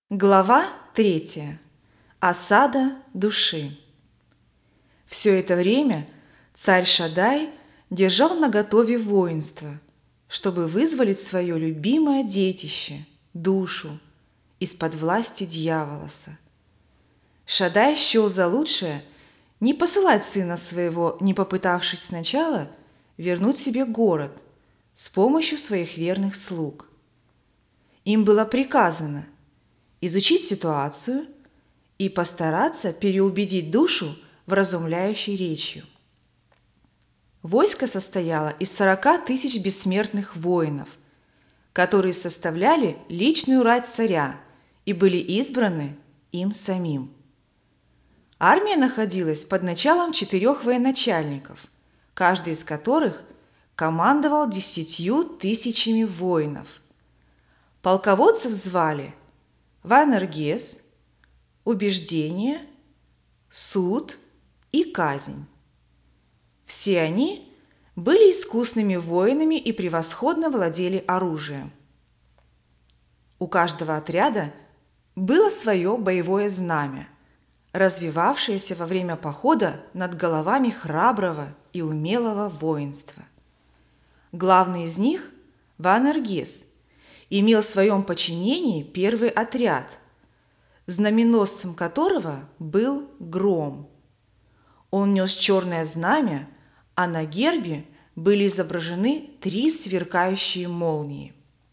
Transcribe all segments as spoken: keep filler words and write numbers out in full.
Глава третья. Осада души. Все это время царь Шаддай держал наготове воинство, чтобы вызволить свое любимое детище, душу, из-под власти дьяволоса. Шаддай счел за лучшее не посылать сына своего, не попытавшись сначала вернуть себе город с помощью своих верных слуг. Им было приказано изучить ситуацию и постараться переубедить душу вразумляющей речью. Войско состояло из сорока тысяч бессмертных воинов, которые составляли личную рать царя и были избраны им самим. Армия находилась под началом четырех военачальников, каждый из которых командовал десятью тысячами воинов. Полководцев звали Ваэнергес, убеждение, суд и казнь. Все они были искусными воинами и превосходно владели оружием. У каждого отряда было свое боевое знамя, развивавшееся во время похода над головами храброго и умелого воинства. Главный из них, Ваэнергес, имел в своем подчинении первый отряд, знаменосцем которого был Гром. Он нес черное знамя, а на гербе были изображены три сверкающие молнии.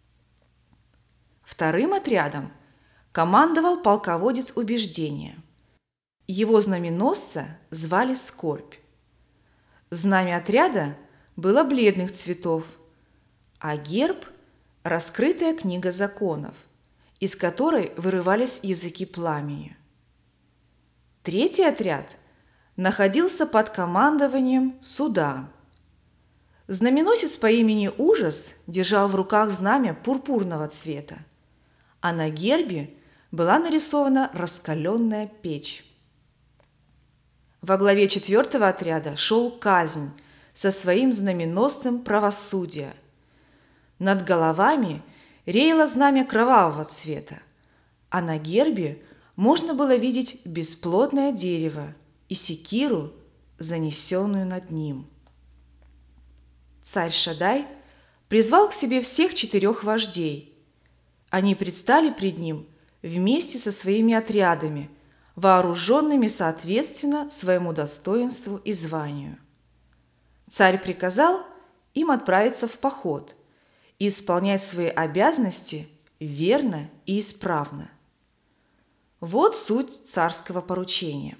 Вторым отрядом командовал полководец убеждения. Его знаменосца звали Скорбь. Знамя отряда было бледных цветов, а герб – раскрытая книга законов, из которой вырывались языки пламени. Третий отряд находился под командованием суда. Знаменосец по имени Ужас держал в руках знамя пурпурного цвета, а на гербе была нарисована раскаленная печь. Во главе четвертого отряда шел Казнь со своим знаменосцем правосудия. Над головами реяло знамя кровавого цвета, а на гербе можно было видеть бесплодное дерево и секиру, занесенную над ним. Царь Шаддай призвал к себе всех четырех вождей. Они предстали пред ним вместе со своими отрядами, вооруженными соответственно своему достоинству и званию. Царь приказал им отправиться в поход и исполнять свои обязанности верно и исправно. Вот суть царского поручения.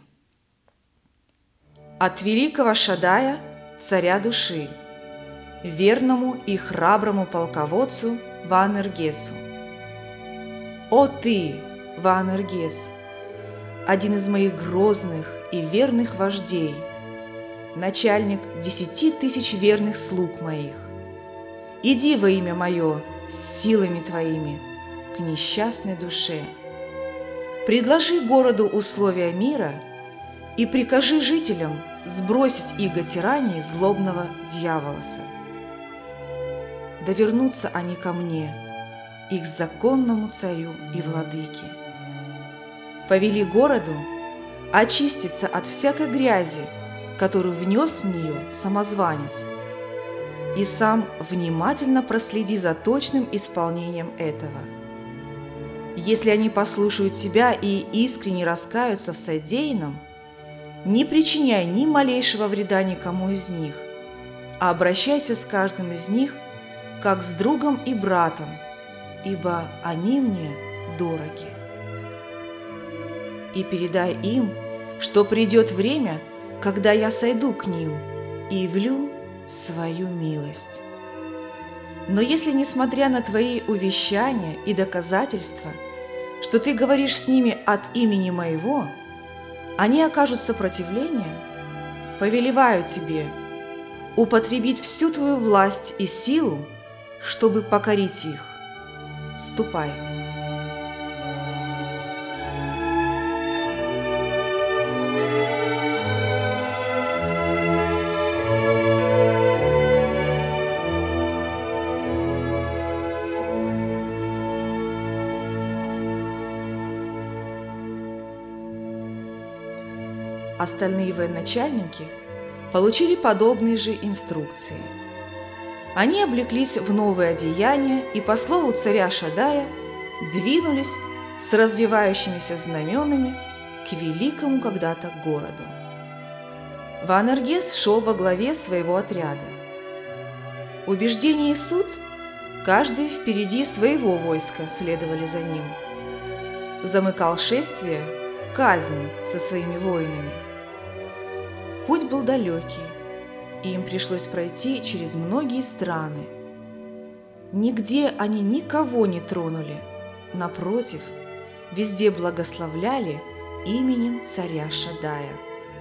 От великого Шаддая, царя души, верному и храброму полководцу Ваэнергесу. О ты, Ваэнергес, один из моих грозных и верных вождей, начальник десяти тысяч верных слуг моих, иди во имя мое с силами твоими к несчастной душе. Предложи городу условия мира и прикажи жителям сбросить иго тирании злобного дьяволоса. Да вернутся они ко мне, их законному царю и владыке. Повели городу очиститься от всякой грязи, которую внес в нее самозванец, и сам внимательно проследи за точным исполнением этого. Если они послушают тебя и искренне раскаются в содеянном, не причиняй ни малейшего вреда никому из них, а обращайся с каждым из них, как с другом и братом, ибо они мне дороги. И передай им, что придет время, когда я сойду к ним и явлю свою милость. Но если, несмотря на твои увещания и доказательства, что ты говоришь с ними от имени моего, они окажут сопротивление, повелеваю тебе употребить всю твою власть и силу, чтобы покорить их. Ступай. Остальные военачальники получили подобные же инструкции. Они облеклись в новые одеяния и, по слову царя Шадая, двинулись с развивающимися знаменами к великому когда-то городу. Ваанергес шел во главе своего отряда. Убеждение и суд, каждый впереди своего войска, следовали за ним. Замыкал шествие казнь со своими воинами. Путь был далекий, и им пришлось пройти через многие страны. Нигде они никого не тронули, напротив, везде благословляли именем царя Шадая.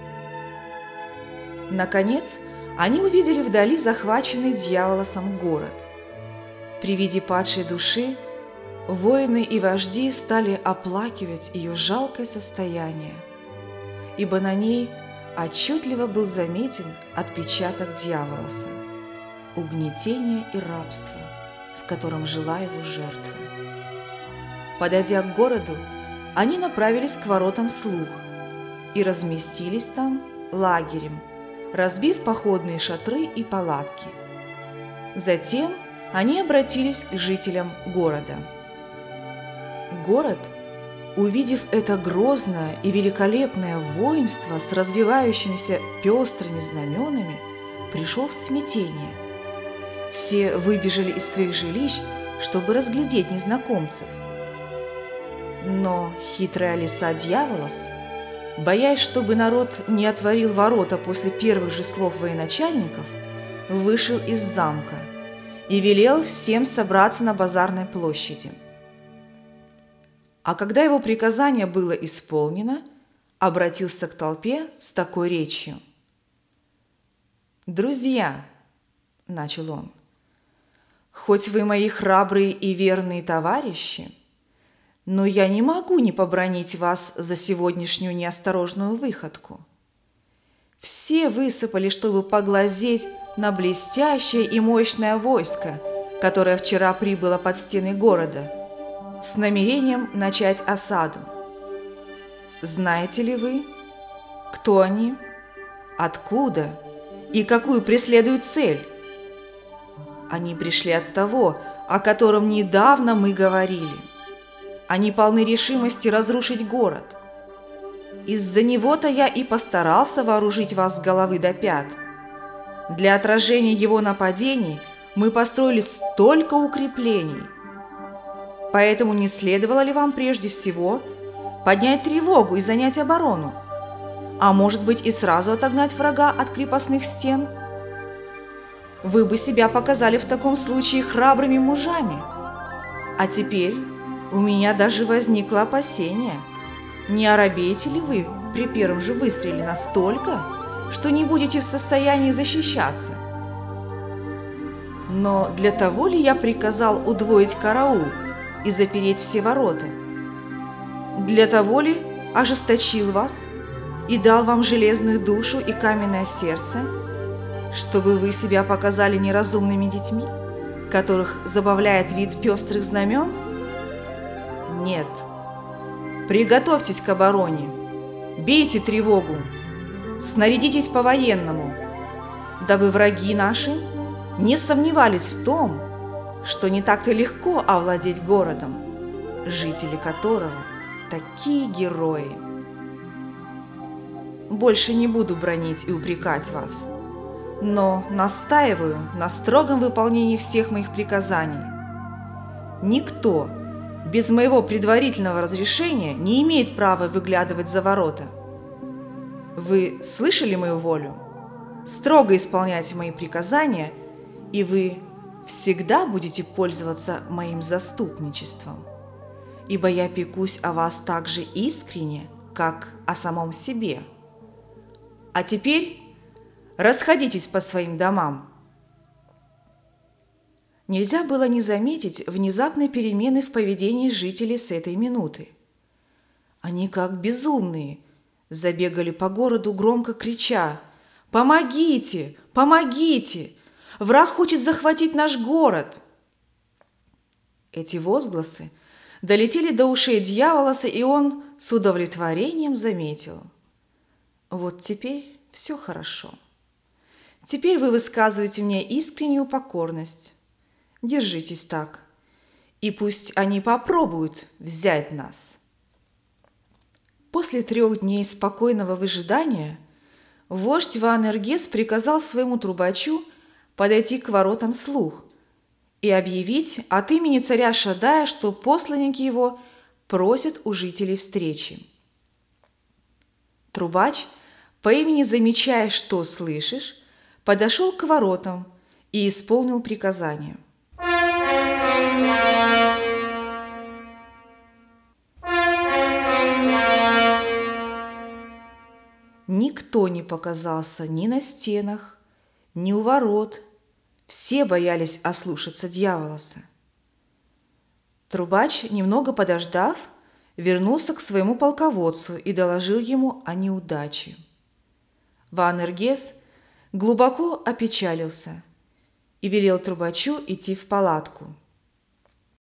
Наконец, они увидели вдали захваченный дьяволосом город. При виде падшей души воины и вожди стали оплакивать ее жалкое состояние, ибо на ней отчетливо был заметен отпечаток дьяволоса, угнетения и рабства, в котором жила его жертва. Подойдя к городу, они направились к воротам Слух и разместились там лагерем, разбив походные шатры и палатки. Затем они обратились к жителям города. Город, увидев это грозное и великолепное воинство с развивающимися пестрыми знаменами, пришел в смятение. Все выбежали из своих жилищ, чтобы разглядеть незнакомцев. Но хитрая лиса Дьяволос, боясь, чтобы народ не отворил ворота после первых же слов военачальников, вышел из замка и велел всем собраться на базарной площади. А когда его приказание было исполнено, обратился к толпе с такой речью. «Друзья», – начал он, – «хоть вы мои храбрые и верные товарищи, но я не могу не побранить вас за сегодняшнюю неосторожную выходку. Все высыпали, чтобы поглазеть на блестящее и мощное войско, которое вчера прибыло под стены города, с намерением начать осаду. Знаете ли вы, кто они, откуда и какую преследуют цель? Они пришли от того, о котором недавно мы говорили. Они полны решимости разрушить город. Из-за него-то я и постарался вооружить вас с головы до пят. Для отражения его нападений мы построили столько укреплений. Поэтому не следовало ли вам прежде всего поднять тревогу и занять оборону, а может быть и сразу отогнать врага от крепостных стен? Вы бы себя показали в таком случае храбрыми мужами. А теперь у меня даже возникло опасение, не оробеете ли вы при первом же выстреле настолько, что не будете в состоянии защищаться? Но для того ли я приказал удвоить караул и запереть все ворота? Для того ли ожесточил вас и дал вам железную душу и каменное сердце, чтобы вы себя показали неразумными детьми, которых забавляет вид пестрых знамен? Нет. Приготовьтесь к обороне, бейте тревогу, снарядитесь по-военному, дабы враги наши не сомневались в том, что не так-то легко овладеть городом, жители которого такие герои. Больше не буду бранить и упрекать вас, но настаиваю на строгом выполнении всех моих приказаний. Никто без моего предварительного разрешения не имеет права выглядывать за ворота. Вы слышали мою волю? Строго исполняйте мои приказания, и вы всегда будете пользоваться моим заступничеством, ибо я пекусь о вас так же искренне, как о самом себе. А теперь расходитесь по своим домам». Нельзя было не заметить внезапной перемены в поведении жителей с этой минуты. Они, как безумные, забегали по городу, громко крича: «Помогите! Помогите! Враг хочет захватить наш город!» Эти возгласы долетели до ушей Дьяволоса, и он с удовлетворением заметил: Вот теперь все хорошо. Теперь вы высказываете мне искреннюю покорность. Держитесь так, и пусть они попробуют взять нас». После трех дней спокойного выжидания вождь Ваанергес приказал своему трубачу подойти к воротам слуг и объявить от имени царя Шадая, что посланники его просят у жителей встречи. Трубач, по имени замечая, что слышишь, подошел к воротам и исполнил приказание. Никто не показался ни на стенах, ни у ворот. Все боялись ослушаться дьяволоса. Трубач, немного подождав, вернулся к своему полководцу и доложил ему о неудаче. Ваанергес глубоко опечалился и велел трубачу идти в палатку.